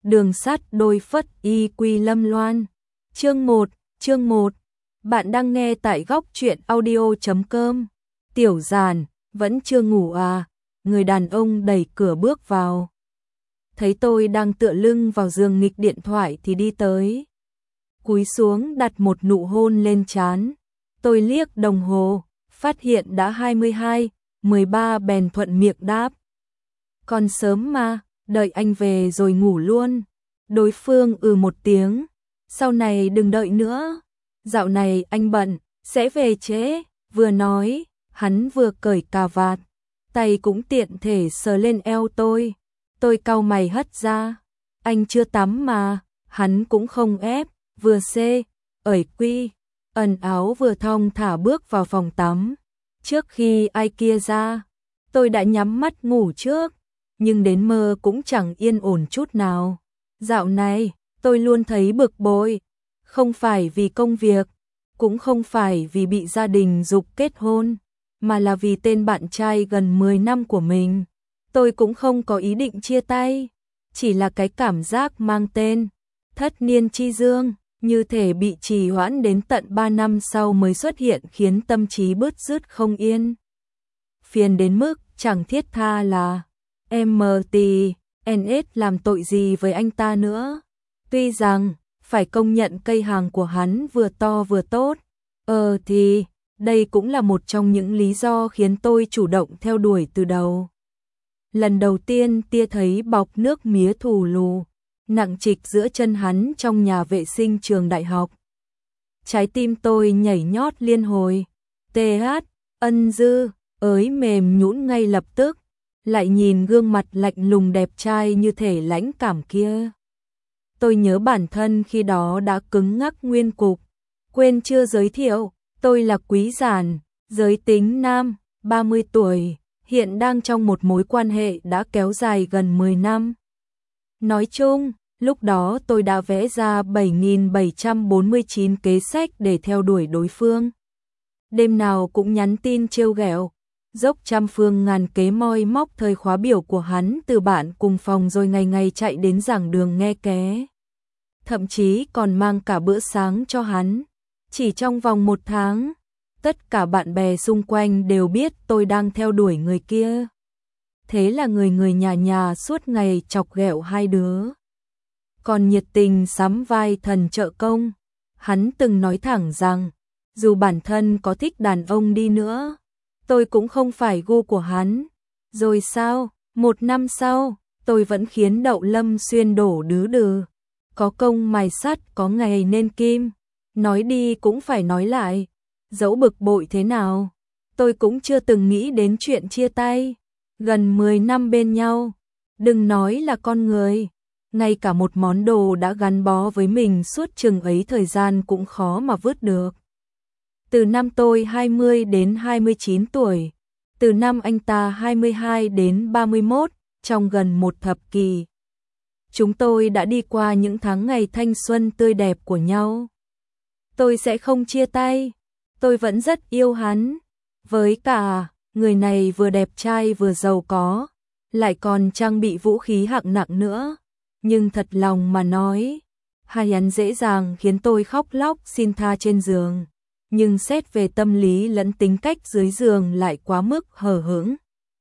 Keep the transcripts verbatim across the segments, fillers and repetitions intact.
Đường sắt đôi phất y quy lâm loan. Chương một, chương một. Bạn đang nghe tại góc truyện audio chấm com. Tiểu Giản, vẫn chưa ngủ à? Người đàn ông đẩy cửa bước vào. Thấy tôi đang tựa lưng vào giường nghịch điện thoại thì đi tới. Cúi xuống đặt một nụ hôn lên trán. Tôi liếc đồng hồ, phát hiện đã hai mươi hai, mười ba bèn thuận miệng đáp. Còn sớm mà, đợi anh về rồi ngủ luôn. Đối phương ừ một tiếng, sau này đừng đợi nữa. Dạo này anh bận, sẽ về trễ. Vừa nói, hắn vừa cởi cà vạt, tay cũng tiện thể sờ lên eo tôi. Tôi cau mày hất ra. Anh chưa tắm mà, hắn cũng không ép, vừa xê, ởi quy, ẩn áo vừa thong thả bước vào phòng tắm. Trước khi ai kia ra, tôi đã nhắm mắt ngủ trước, nhưng đến mơ cũng chẳng yên ổn chút nào. Dạo này, tôi luôn thấy bực bội, không phải vì công việc, cũng không phải vì bị gia đình giục kết hôn, mà là vì tên bạn trai gần mười năm của mình. Tôi cũng không có ý định chia tay, chỉ là cái cảm giác mang tên thất niên chi dương, như thể bị trì hoãn đến tận ba năm sau mới xuất hiện khiến tâm trí bứt rứt không yên. Phiền đến mức chẳng thiết tha là em tê en ét làm tội gì với anh ta nữa. Tuy rằng, phải công nhận cây hàng của hắn vừa to vừa tốt, ờ thì, đây cũng là một trong những lý do khiến tôi chủ động theo đuổi từ đầu. Lần đầu tiên tia thấy bọc nước mía thù lù, nặng trịch giữa chân hắn trong nhà vệ sinh trường đại học. Trái tim tôi nhảy nhót liên hồi, tê hát, ân dư, ới mềm nhũn ngay lập tức, lại nhìn gương mặt lạnh lùng đẹp trai như thể lãnh cảm kia. Tôi nhớ bản thân khi đó đã cứng ngắc nguyên cục, quên chưa giới thiệu, tôi là Quý Giản, giới tính nam, ba mươi tuổi, hiện đang trong một mối quan hệ đã kéo dài gần mười năm. Nói chung, lúc đó tôi đã vẽ ra bảy nghìn bảy trăm bốn mươi chín kế sách để theo đuổi đối phương. Đêm nào cũng nhắn tin trêu ghẹo, dốc trăm phương ngàn kế moi móc thời khóa biểu của hắn từ bạn cùng phòng rồi ngày ngày chạy đến giảng đường nghe ké. Thậm chí còn mang cả bữa sáng cho hắn. Chỉ trong vòng một tháng, tất cả bạn bè xung quanh đều biết tôi đang theo đuổi người kia. Thế là người người nhà nhà suốt ngày chọc ghẹo hai đứa. Còn nhiệt tình sắm vai thần trợ công, hắn từng nói thẳng rằng, dù bản thân có thích đàn ông đi nữa, tôi cũng không phải gu của hắn. Rồi sao, một năm sau, tôi vẫn khiến Đậu Lâm Xuyên đổ đứ đừ. Có công mài sắt có ngày nên kim, nói đi cũng phải nói lại. Dẫu bực bội thế nào, tôi cũng chưa từng nghĩ đến chuyện chia tay. Gần mười năm bên nhau, đừng nói là con người, ngay cả một món đồ đã gắn bó với mình suốt chừng ấy thời gian cũng khó mà vứt được. Từ năm tôi hai mươi đến hai mươi chín tuổi, từ năm anh ta hai mươi hai đến ba mươi mốt, trong gần một thập kỷ, chúng tôi đã đi qua những tháng ngày thanh xuân tươi đẹp của nhau. Tôi sẽ không chia tay, tôi vẫn rất yêu hắn. Với cả, người này vừa đẹp trai vừa giàu có, lại còn trang bị vũ khí hạng nặng nữa. Nhưng thật lòng mà nói, hai hắn dễ dàng khiến tôi khóc lóc xin tha trên giường. Nhưng xét về tâm lý lẫn tính cách dưới giường lại quá mức hờ hững.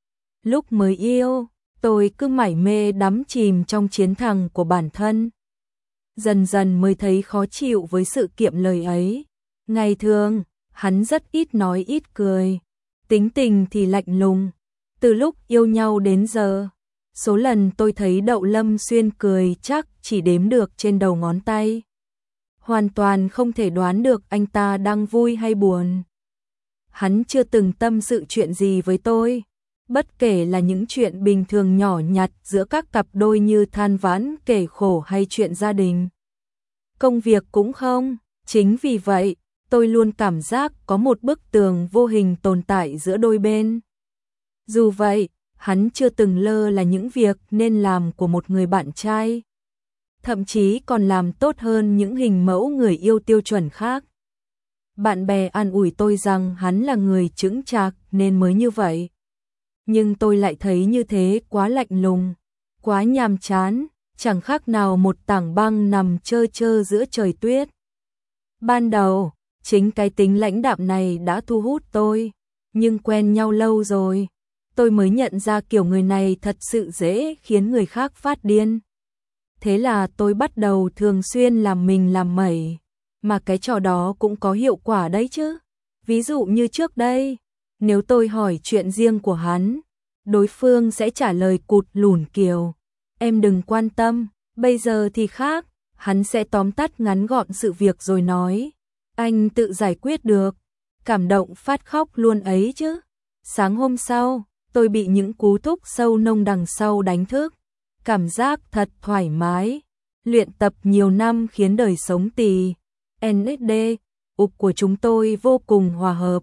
Lúc mới yêu, tôi cứ mải mê đắm chìm trong chiến thắng của bản thân. Dần dần mới thấy khó chịu với sự kiệm lời ấy. Ngày thường, hắn rất ít nói ít cười, tính tình thì lạnh lùng. Từ lúc yêu nhau đến giờ, số lần tôi thấy Đậu Lâm Xuyên cười chắc chỉ đếm được trên đầu ngón tay. Hoàn toàn không thể đoán được anh ta đang vui hay buồn. Hắn chưa từng tâm sự chuyện gì với tôi, bất kể là những chuyện bình thường nhỏ nhặt giữa các cặp đôi như than vãn kể khổ hay chuyện gia đình. Công việc cũng không, chính vì vậy, tôi luôn cảm giác có một bức tường vô hình tồn tại giữa đôi bên. Dù vậy, hắn chưa từng lơ là những việc nên làm của một người bạn trai. Thậm chí còn làm tốt hơn những hình mẫu người yêu tiêu chuẩn khác. Bạn bè an ủi tôi rằng hắn là người chững chạc nên mới như vậy. Nhưng tôi lại thấy như thế quá lạnh lùng, quá nhàm chán, chẳng khác nào một tảng băng nằm trơ trơ giữa trời tuyết. Ban đầu, chính cái tính lãnh đạm này đã thu hút tôi, nhưng quen nhau lâu rồi, tôi mới nhận ra kiểu người này thật sự dễ khiến người khác phát điên. Thế là tôi bắt đầu thường xuyên làm mình làm mẩy, mà cái trò đó cũng có hiệu quả đấy chứ. Ví dụ như trước đây, nếu tôi hỏi chuyện riêng của hắn, đối phương sẽ trả lời cụt lủn kiểu, em đừng quan tâm, bây giờ thì khác, hắn sẽ tóm tắt ngắn gọn sự việc rồi nói, anh tự giải quyết được, cảm động phát khóc luôn ấy chứ. Sáng hôm sau, tôi bị những cú thúc sâu nông đằng sau đánh thức, cảm giác thật thoải mái, luyện tập nhiều năm khiến đời sống tỳ en ét đê ục của chúng tôi vô cùng hòa hợp.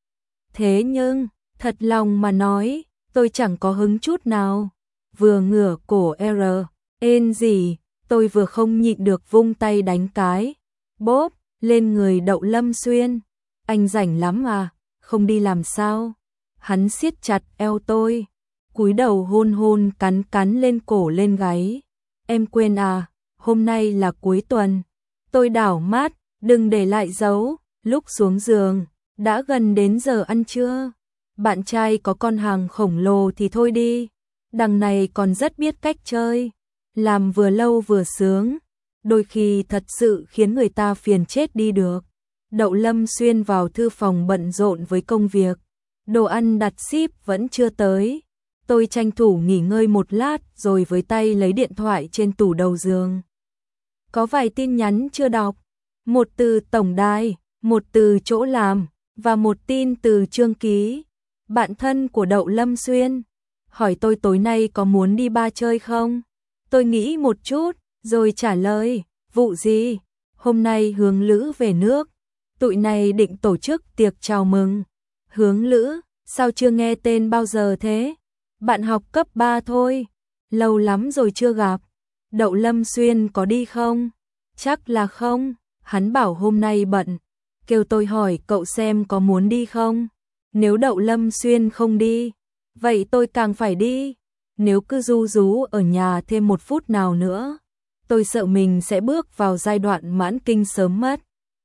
Thế nhưng, thật lòng mà nói, tôi chẳng có hứng chút nào. Vừa ngửa cổ R, ên gì, tôi vừa không nhịn được vung tay đánh cái, bóp, lên người Đậu Lâm Xuyên. Anh rảnh lắm à, không đi làm sao? Hắn siết chặt eo tôi, cúi đầu hôn hôn cắn cắn lên cổ lên gáy. Em quên à, hôm nay là cuối tuần. Tôi đảo mắt, đừng để lại dấu, lúc xuống giường, đã gần đến giờ ăn trưa. Bạn trai có con hàng khổng lồ thì thôi đi, đằng này còn rất biết cách chơi, làm vừa lâu vừa sướng, đôi khi thật sự khiến người ta phiền chết đi được. Đậu Lâm Xuyên vào thư phòng bận rộn với công việc, đồ ăn đặt ship vẫn chưa tới. Tôi tranh thủ nghỉ ngơi một lát rồi với tay lấy điện thoại trên tủ đầu giường. Có vài tin nhắn chưa đọc, một từ tổng đài, một từ chỗ làm, và một tin từ Trương Ký, bạn thân của Đậu Lâm Xuyên, hỏi tôi tối nay có muốn đi bar chơi không? Tôi nghĩ một chút, rồi trả lời, vụ gì? Hôm nay Hướng Lữ về nước, tụi này định tổ chức tiệc chào mừng. Hướng Lữ, sao chưa nghe tên bao giờ thế? Bạn học cấp ba thôi, lâu lắm rồi chưa gặp. Đậu Lâm Xuyên có đi không? Chắc là không, hắn bảo hôm nay bận, kêu tôi hỏi cậu xem có muốn đi không? Nếu Đậu Lâm Xuyên không đi, vậy tôi càng phải đi. Nếu cứ ru rú ở nhà thêm một phút nào nữa, tôi sợ mình sẽ bước vào giai đoạn mãn kinh sớm mất.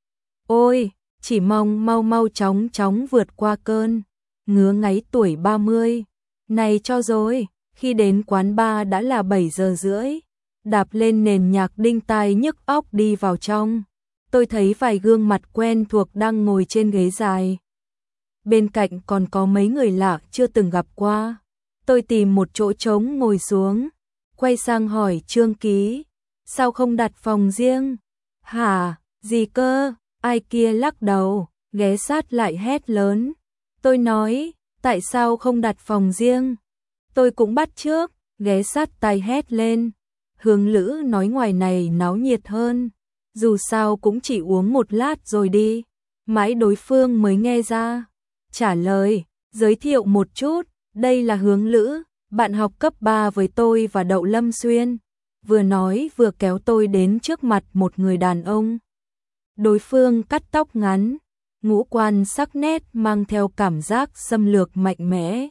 Ôi, chỉ mong mau mau chóng chóng vượt qua cơn ngứa ngáy tuổi ba mươi. Này cho rồi, khi đến quán bar đã là bảy giờ rưỡi, đạp lên nền nhạc đinh tai nhức óc đi vào trong. Tôi thấy vài gương mặt quen thuộc đang ngồi trên ghế dài. Bên cạnh còn có mấy người lạ chưa từng gặp qua. Tôi tìm một chỗ trống ngồi xuống, quay sang hỏi Trương Ký, sao không đặt phòng riêng? Hả, gì cơ? Ai kia lắc đầu, ghé sát lại hét lớn. Tôi nói, tại sao không đặt phòng riêng? Tôi cũng bắt chước, ghé sát tai hét lên. Hướng Lữ nói ngoài này náo nhiệt hơn, dù sao cũng chỉ uống một lát rồi đi. Mãi đối phương mới nghe ra, trả lời, giới thiệu một chút, đây là Hướng Lữ, bạn học cấp ba với tôi và Đậu Lâm Xuyên. Vừa nói vừa kéo tôi đến trước mặt một người đàn ông. Đối phương cắt tóc ngắn, ngũ quan sắc nét mang theo cảm giác xâm lược mạnh mẽ.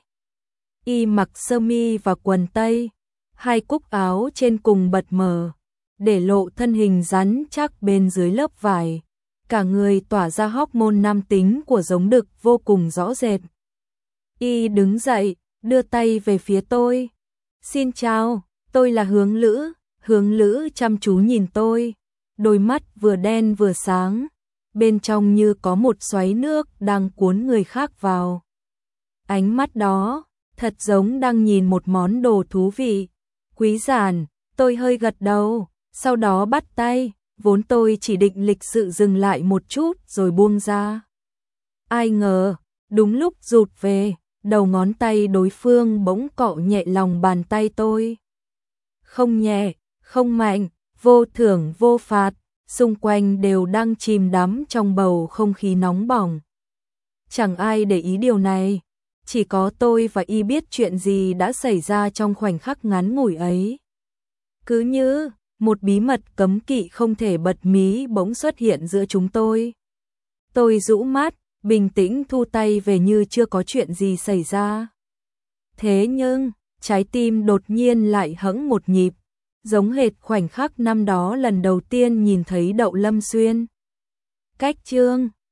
Y mặc sơ mi và quần tây, hai cúc áo trên cùng bật mở, để lộ thân hình rắn chắc bên dưới lớp vải. Cả người tỏa ra hormone nam tính của giống đực vô cùng rõ rệt. Y đứng dậy, đưa tay về phía tôi. Xin chào, tôi là Hướng Lữ. Hướng Lữ chăm chú nhìn tôi, đôi mắt vừa đen vừa sáng, bên trong như có một xoáy nước đang cuốn người khác vào. Ánh mắt đó, thật giống đang nhìn một món đồ thú vị. Quý giản, tôi hơi gật đầu, sau đó bắt tay, vốn tôi chỉ định lịch sự dừng lại một chút rồi buông ra. Ai ngờ, đúng lúc rụt về, đầu ngón tay đối phương bỗng cọ nhẹ lòng bàn tay tôi. Không nhẹ, không mạnh, vô thưởng vô phạt, xung quanh đều đang chìm đắm trong bầu không khí nóng bỏng. Chẳng ai để ý điều này, chỉ có tôi và Y biết chuyện gì đã xảy ra trong khoảnh khắc ngắn ngủi ấy. Cứ như một bí mật cấm kỵ không thể bật mí bỗng xuất hiện giữa chúng tôi. Tôi rũ mắt, bình tĩnh thu tay về như chưa có chuyện gì xảy ra. Thế nhưng, trái tim đột nhiên lại hẫng một nhịp, giống hệt khoảnh khắc năm đó lần đầu tiên nhìn thấy Đậu Lâm Xuyên. Cách chương